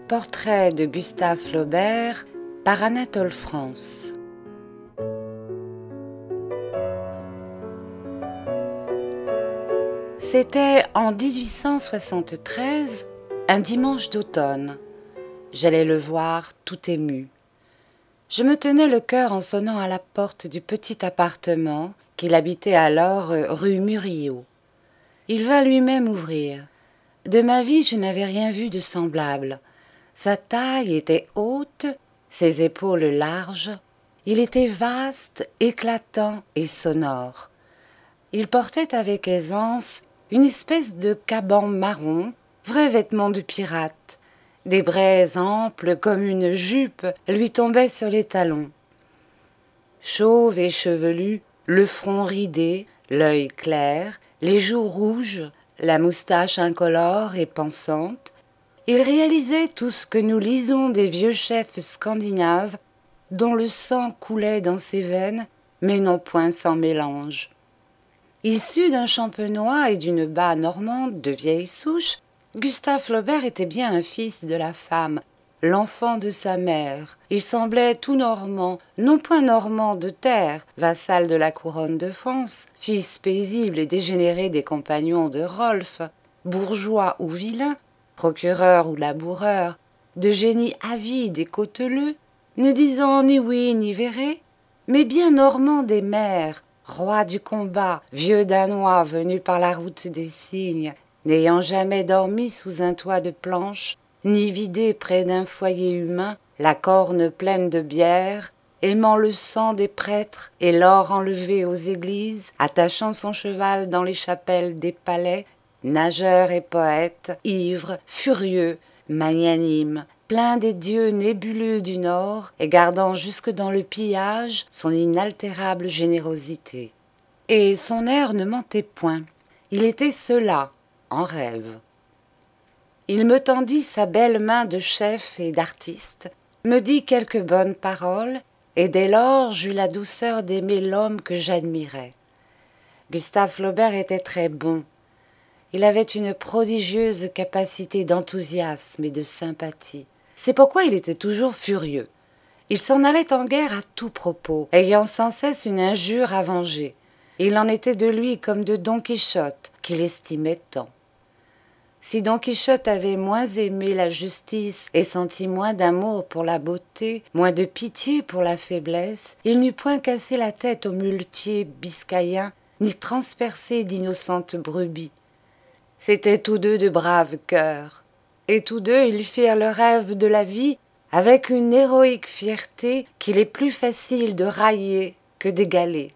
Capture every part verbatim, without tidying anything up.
Portrait de Gustave Flaubert par Anatole France. C'était en dix-huit cent soixante-treize, un dimanche d'automne. J'allais le voir tout ému. Je me tenais le cœur en sonnant à la porte du petit appartement qu'il habitait alors rue Murillo. Il vint lui-même ouvrir. De ma vie, je n'avais rien vu de semblable. Sa taille était haute, ses épaules larges. Il était vaste, éclatant et sonore. Il portait avec aisance une espèce de caban marron, vrai vêtement de pirate. Des braies amples comme une jupe lui tombaient sur les talons. Chauve et chevelu, le front ridé, l'œil clair, les joues rouges, la moustache incolore et pensante, il réalisait tout ce que nous lisons des vieux chefs scandinaves dont le sang coulait dans ses veines, mais non point sans mélange. Issu d'un champenois et d'une bas normande de vieille souche, Gustave Flaubert était bien un fils de la femme, l'enfant de sa mère. Il semblait tout normand, non point normand de terre, vassal de la couronne de France, fils paisible et dégénéré des compagnons de Rolfe, bourgeois ou vilain, procureur ou laboureur, de génie avide et cauteleux, ne disant ni oui ni verré, mais bien normand des mers, roi du combat, vieux Danois venu par la route des cygnes, n'ayant jamais dormi sous un toit de planches, ni vidé près d'un foyer humain la corne pleine de bière, aimant le sang des prêtres et l'or enlevé aux églises, attachant son cheval dans les chapelles des palais, nageur et poète, ivre, furieux, magnanime, plein des dieux nébuleux du Nord et gardant jusque dans le pillage son inaltérable générosité. Et son air ne mentait point. Il était cela, en rêve. Il me tendit sa belle main de chef et d'artiste, me dit quelques bonnes paroles, et dès lors j'eus la douceur d'aimer l'homme que j'admirais. Gustave Flaubert était très bon. Il avait une prodigieuse capacité d'enthousiasme et de sympathie. C'est pourquoi il était toujours furieux. Il s'en allait en guerre à tout propos, ayant sans cesse une injure à venger. Il en était de lui comme de Don Quichotte, qu'il estimait tant. Si Don Quichotte avait moins aimé la justice et senti moins d'amour pour la beauté, moins de pitié pour la faiblesse, il n'eût point cassé la tête aux muletiers biscayens, ni transpercé d'innocentes brebis. C'étaient tous deux de braves cœurs, et tous deux ils firent le rêve de la vie avec une héroïque fierté qu'il est plus facile de railler que d'égaler.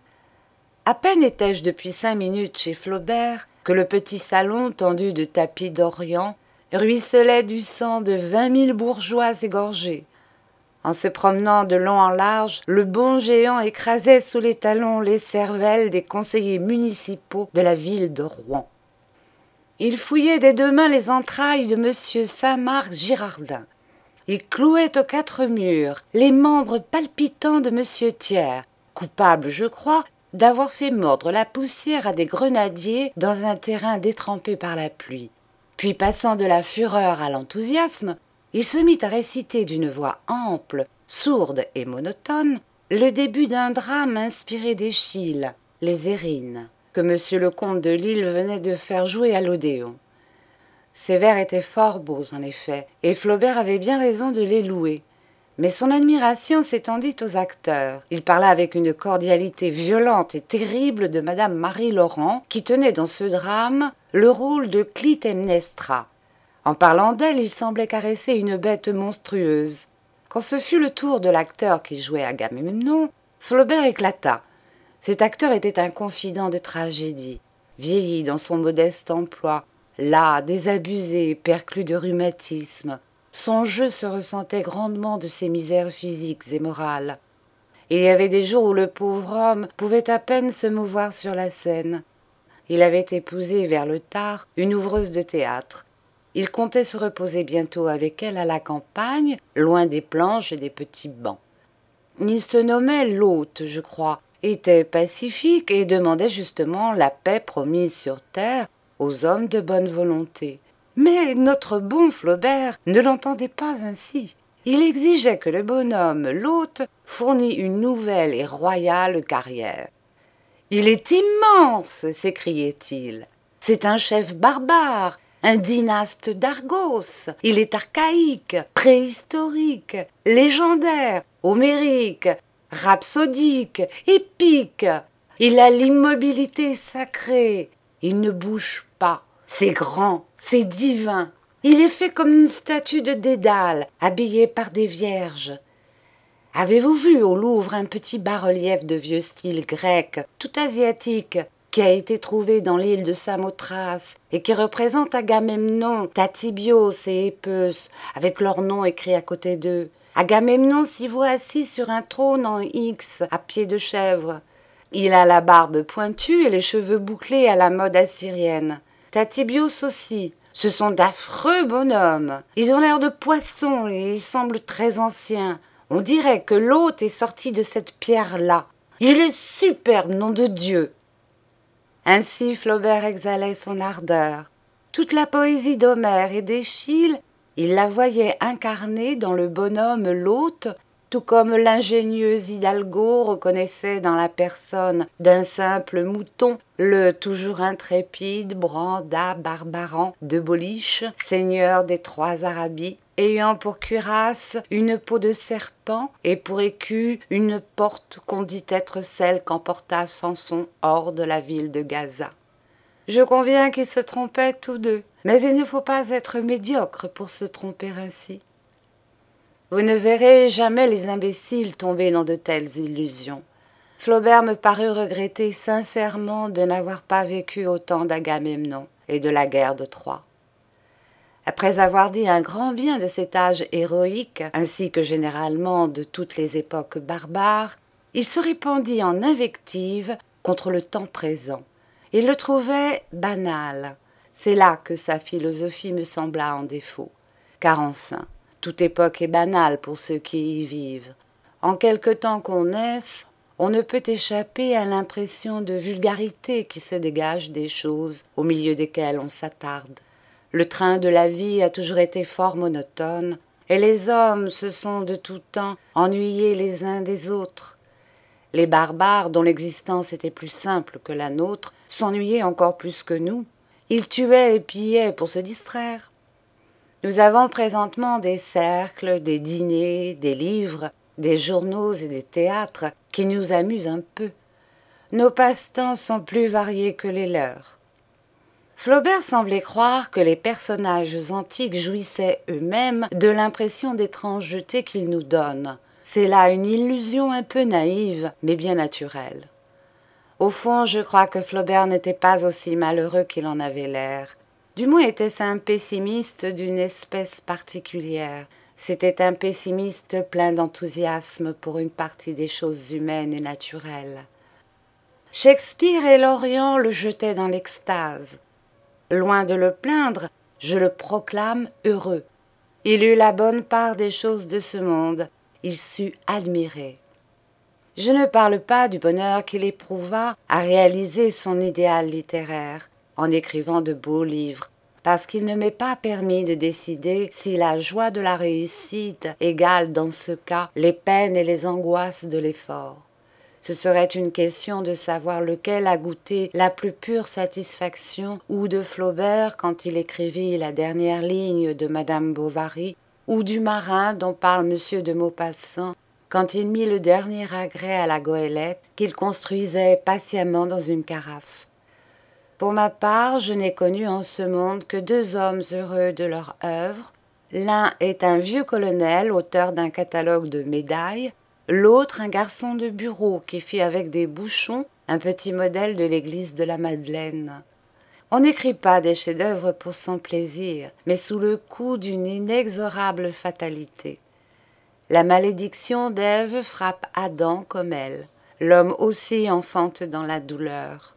À peine étais-je depuis cinq minutes chez Flaubert que le petit salon tendu de tapis d'Orient ruisselait du sang de vingt mille bourgeois égorgés. En se promenant de long en large, le bon géant écrasait sous les talons les cervelles des conseillers municipaux de la ville de Rouen. Il fouillait des deux mains les entrailles de monsieur Saint-Marc Girardin. Il clouait aux quatre murs les membres palpitants de monsieur Thiers, coupable, je crois, d'avoir fait mordre la poussière à des grenadiers dans un terrain détrempé par la pluie. Puis, passant de la fureur à l'enthousiasme, il se mit à réciter d'une voix ample, sourde et monotone, le début d'un drame inspiré d'Eschyle, les Érines, que monsieur le comte de Lille venait de faire jouer à l'Odéon. Ces vers étaient fort beaux, en effet, et Flaubert avait bien raison de les louer. Mais son admiration s'étendit aux acteurs. Il parla avec une cordialité violente et terrible de madame Marie Laurent, qui tenait dans ce drame le rôle de Clytemnestra. En parlant d'elle, il semblait caresser une bête monstrueuse. Quand ce fut le tour de l'acteur qui jouait Agamemnon, Flaubert éclata. Cet acteur était un confident de tragédie, vieilli dans son modeste emploi, las, désabusé, perclus de rhumatisme. Son jeu se ressentait grandement de ses misères physiques et morales. Il y avait des jours où le pauvre homme pouvait à peine se mouvoir sur la scène. Il avait épousé vers le tard une ouvreuse de théâtre. Il comptait se reposer bientôt avec elle à la campagne, loin des planches et des petits bancs. Il se nommait l'hôte, je crois, était pacifique et demandait justement la paix promise sur terre aux hommes de bonne volonté. Mais notre bon Flaubert ne l'entendait pas ainsi. Il exigeait que le bonhomme, l'hôte, fournît une nouvelle et royale carrière. « Il est immense !» s'écriait-il. « C'est un chef barbare, un dynaste d'Argos. Il est archaïque, préhistorique, légendaire, homérique, rhapsodique, épique. Il a l'immobilité sacrée. Il ne bouge pas. C'est grand, c'est divin. Il est fait comme une statue de Dédale, habillée par des vierges. Avez-vous vu au Louvre un petit bas-relief de vieux style grec, tout asiatique, qui a été trouvé dans l'île de Samothrace et qui représente Agamemnon, Tathybios et Épeux, avec leurs noms écrits à côté d'eux. Agamemnon s'y voit assis sur un trône en X, à pied de chèvre. Il a la barbe pointue et les cheveux bouclés à la mode assyrienne. Tathybios aussi. Ce sont d'affreux bonhommes. Ils ont l'air de poissons et ils semblent très anciens. On dirait que l'hôte est sorti de cette pierre-là. Il est superbe, nom de Dieu. Ainsi Flaubert exhalait son ardeur. Toute la poésie d'Homère et d'Échille, il la voyait incarnée dans le bonhomme l'hôte, tout comme l'ingénieux Hidalgo reconnaissait dans la personne d'un simple mouton le toujours intrépide Branda Barbaran de Boliche, seigneur des trois Arabies, ayant pour cuirasse une peau de serpent et pour écu une porte qu'on dit être celle qu'emporta Samson hors de la ville de Gaza. Je conviens qu'ils se trompaient tous deux, mais il ne faut pas être médiocre pour se tromper ainsi. Vous ne verrez jamais les imbéciles tomber dans de telles illusions. Flaubert me parut regretter sincèrement de n'avoir pas vécu au temps d'Agamemnon et de la guerre de Troie. Après avoir dit un grand bien de cet âge héroïque, ainsi que généralement de toutes les époques barbares, il se répandit en invectives contre le temps présent. Il le trouvait banal. C'est là que sa philosophie me sembla en défaut. Car enfin, toute époque est banale pour ceux qui y vivent. En quelque temps qu'on naisse, on ne peut échapper à l'impression de vulgarité qui se dégage des choses au milieu desquelles on s'attarde. Le train de la vie a toujours été fort monotone, et les hommes se sont de tout temps ennuyés les uns des autres. Les barbares, dont l'existence était plus simple que la nôtre, s'ennuyaient encore plus que nous. Ils tuaient et pillaient pour se distraire. Nous avons présentement des cercles, des dîners, des livres, des journaux et des théâtres qui nous amusent un peu. Nos passe-temps sont plus variés que les leurs. Flaubert semblait croire que les personnages antiques jouissaient eux-mêmes de l'impression d'étrangeté qu'ils nous donnent. C'est là une illusion un peu naïve, mais bien naturelle. Au fond, je crois que Flaubert n'était pas aussi malheureux qu'il en avait l'air. Du moins était-ce un pessimiste d'une espèce particulière. C'était un pessimiste plein d'enthousiasme pour une partie des choses humaines et naturelles. Shakespeare et l'Orient le jetaient dans l'extase. Loin de le plaindre, je le proclame heureux. Il eut la bonne part des choses de ce monde. Il sut admirer. Je ne parle pas du bonheur qu'il éprouva à réaliser son idéal littéraire en écrivant de beaux livres, parce qu'il ne m'est pas permis de décider si la joie de la réussite égale dans ce cas les peines et les angoisses de l'effort. Ce serait une question de savoir lequel a goûté la plus pure satisfaction, ou de Flaubert quand il écrivit la dernière ligne de Madame Bovary, ou du marin dont parle Monsieur de Maupassant quand il mit le dernier agrès à la goélette qu'il construisait patiemment dans une carafe. Pour ma part, je n'ai connu en ce monde que deux hommes heureux de leur œuvre. L'un est un vieux colonel, auteur d'un catalogue de médailles, l'autre un garçon de bureau qui fit avec des bouchons un petit modèle de l'église de la Madeleine. On n'écrit pas des chefs-d'œuvre pour son plaisir, mais sous le coup d'une inexorable fatalité. La malédiction d'Ève frappe Adam comme elle. L'homme aussi enfante dans la douleur.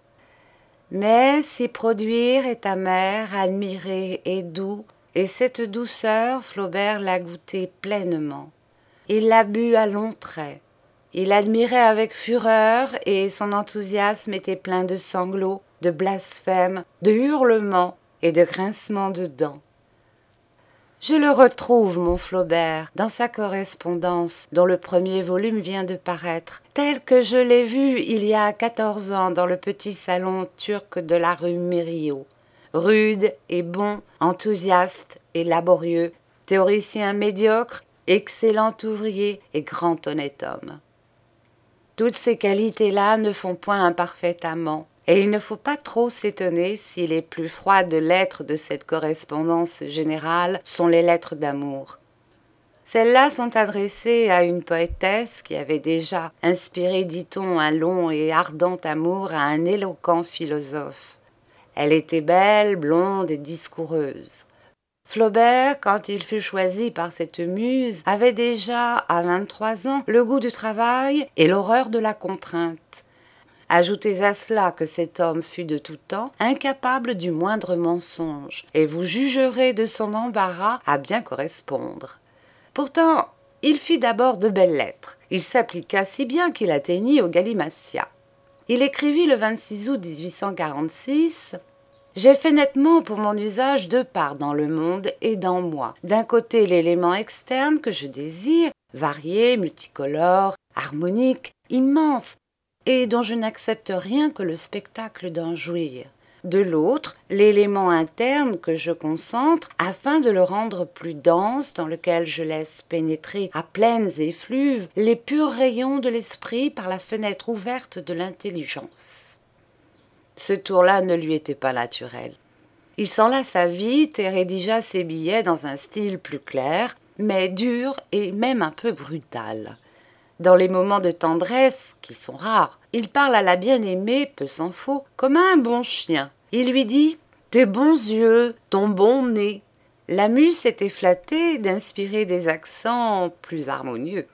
Mais si produire est amer, admirer est doux, et cette douceur, Flaubert l'a goûtée pleinement. Il l'a bu à longs traits. Il admirait avec fureur, et son enthousiasme était plein de sanglots, de blasphèmes, de hurlements et de grincements de dents. Je le retrouve, mon Flaubert, dans sa correspondance, dont le premier volume vient de paraître, tel que je l'ai vu il y a quatorze ans dans le petit salon turc de la rue Mériot. Rude et bon, enthousiaste et laborieux, théoricien médiocre, excellent ouvrier et grand honnête homme. Toutes ces qualités-là ne font point un parfait amant, et il ne faut pas trop s'étonner si les plus froides lettres de cette correspondance générale sont les lettres d'amour. Celles-là sont adressées à une poétesse qui avait déjà inspiré, dit-on, un long et ardent amour à un éloquent philosophe. Elle était belle, blonde et discoureuse. Flaubert, quand il fut choisi par cette muse, avait déjà, à vingt-trois ans, le goût du travail et l'horreur de la contrainte. Ajoutez à cela que cet homme fut de tout temps incapable du moindre mensonge, et vous jugerez de son embarras à bien correspondre. Pourtant, il fit d'abord de belles lettres. Il s'appliqua si bien qu'il atteignit au Galimatia. Il écrivit le vingt-six août mille huit cent quarante-six « J'ai fait nettement pour mon usage deux parts dans le monde et dans moi. D'un côté l'élément externe que je désire, varié, multicolore, harmonique, immense, et dont je n'accepte rien que le spectacle d'en jouir. De l'autre, l'élément interne que je concentre afin de le rendre plus dense, dans lequel je laisse pénétrer à pleines effluves les purs rayons de l'esprit par la fenêtre ouverte de l'intelligence. » Ce tour-là ne lui était pas naturel. Il s'enlaça vite et rédigea ses billets dans un style plus clair, mais dur et même un peu brutal. Dans les moments de tendresse, qui sont rares, il parle à la bien-aimée, peu s'en faut, comme à un bon chien. Il lui dit « Tes bons yeux, ton bon nez ». La muse s'était flattée d'inspirer des accents plus harmonieux.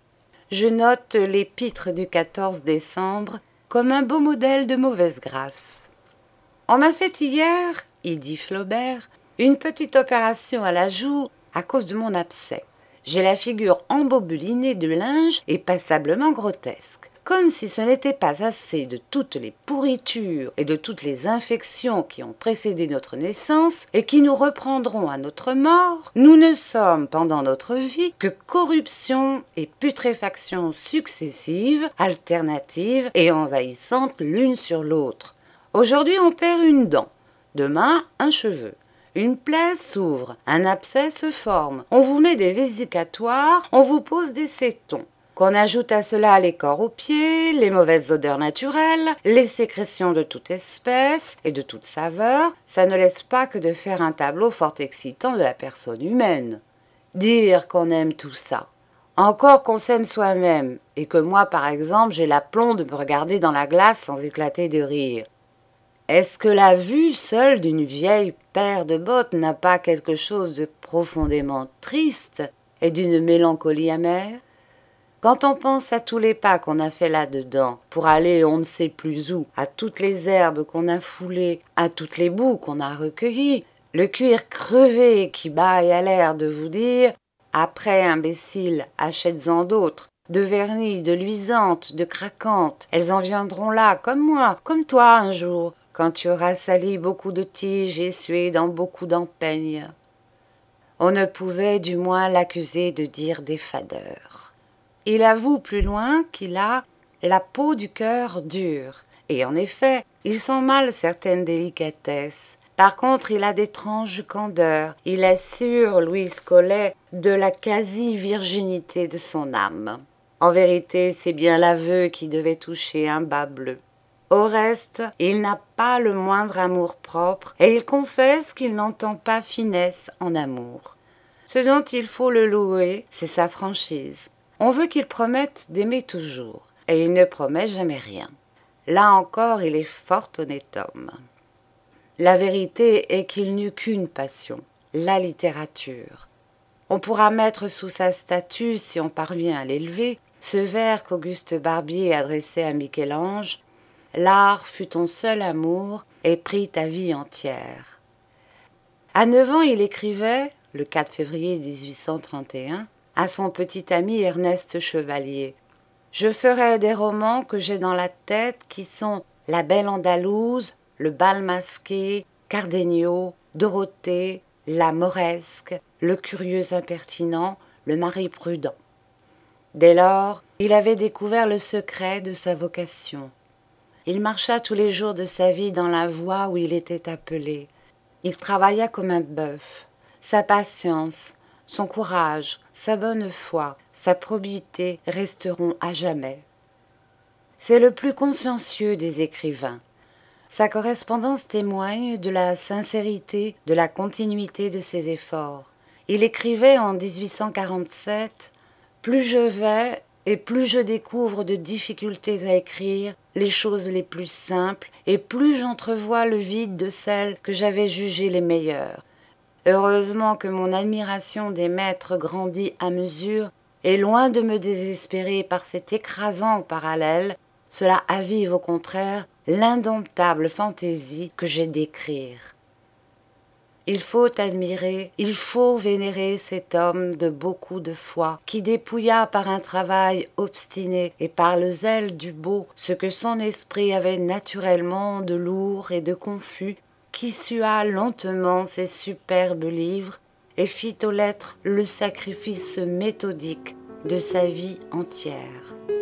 Je note l'épître du quatorze décembre comme un beau modèle de mauvaise grâce. « On m'a fait hier, y dit Flaubert, une petite opération à la joue à cause de mon abcès. J'ai la figure embobulinée de linge et passablement grotesque. Comme si ce n'était pas assez de toutes les pourritures et de toutes les infections qui ont précédé notre naissance et qui nous reprendront à notre mort, nous ne sommes pendant notre vie que corruption et putréfaction successives, alternatives et envahissantes l'une sur l'autre. Aujourd'hui on perd une dent, demain un cheveu. Une plaie s'ouvre, un abcès se forme, on vous met des vésicatoires, on vous pose des sétons. Qu'on ajoute à cela les corps aux pieds, les mauvaises odeurs naturelles, les sécrétions de toute espèce et de toute saveur, ça ne laisse pas que de faire un tableau fort excitant de la personne humaine. Dire qu'on aime tout ça, encore qu'on s'aime soi-même, et que moi par exemple j'ai l'aplomb de me regarder dans la glace sans éclater de rire. Est-ce que la vue seule d'une vieille paire de bottes n'a pas quelque chose de profondément triste et d'une mélancolie amère ? Quand on pense à tous les pas qu'on a fait là-dedans, pour aller on ne sait plus où, à toutes les herbes qu'on a foulées, à toutes les boues qu'on a recueillies, le cuir crevé qui bâille à l'air de vous dire « Après, imbécile, achètes-en d'autres, de vernis, de luisantes, de craquantes, elles en viendront là, comme moi, comme toi un jour, quand tu auras sali beaucoup de tiges et sué dans beaucoup d'empeignes. » On ne pouvait du moins l'accuser de dire des fadeurs. Il avoue plus loin qu'il a la peau du cœur dure, et en effet, il sent mal certaines délicatesses. Par contre, il a d'étranges candeurs. Il assure Louise Collet de la quasi-virginité de son âme. En vérité, c'est bien l'aveu qui devait toucher un bas bleu. Au reste, il n'a pas le moindre amour-propre, et il confesse qu'il n'entend pas finesse en amour. Ce dont il faut le louer, c'est sa franchise. On veut qu'il promette d'aimer toujours, et il ne promet jamais rien. Là encore, il est fort honnête homme. La vérité est qu'il n'eut qu'une passion, la littérature. On pourra mettre sous sa statue, si on parvient à l'élever, ce vers qu'Auguste Barbier adressait à Michel-Ange. « L'art fut ton seul amour et prit ta vie entière. » À neuf ans, il écrivait, le quatre février mille huit cent trente et un, à son petit ami Ernest Chevalier. « Je ferai des romans que j'ai dans la tête qui sont La Belle Andalouse, Le Bal masqué, Cardenio, Dorothée, la mauresque, le curieux impertinent, le mari prudent. Dès lors, il avait découvert le secret de sa vocation. Il marcha tous les jours de sa vie dans la voie où il était appelé. Il travailla comme un bœuf. Sa patience, son courage, sa bonne foi, sa probité resteront à jamais. C'est le plus consciencieux des écrivains. Sa correspondance témoigne de la sincérité, de la continuité de ses efforts. Il écrivait en dix-huit cent quarante-sept « Plus je vais et plus je découvre de difficultés à écrire les choses les plus simples, et plus j'entrevois le vide de celles que j'avais jugées les meilleures. Heureusement que mon admiration des maîtres grandit à mesure, et loin de me désespérer par cet écrasant parallèle, cela avive au contraire l'indomptable fantaisie que j'ai d'écrire. Il faut admirer, il faut vénérer cet homme de beaucoup de foi, qui dépouilla par un travail obstiné et par le zèle du beau ce que son esprit avait naturellement de lourd et de confus, qui sua lentement ses superbes livres et fit aux lettres le sacrifice méthodique de sa vie entière.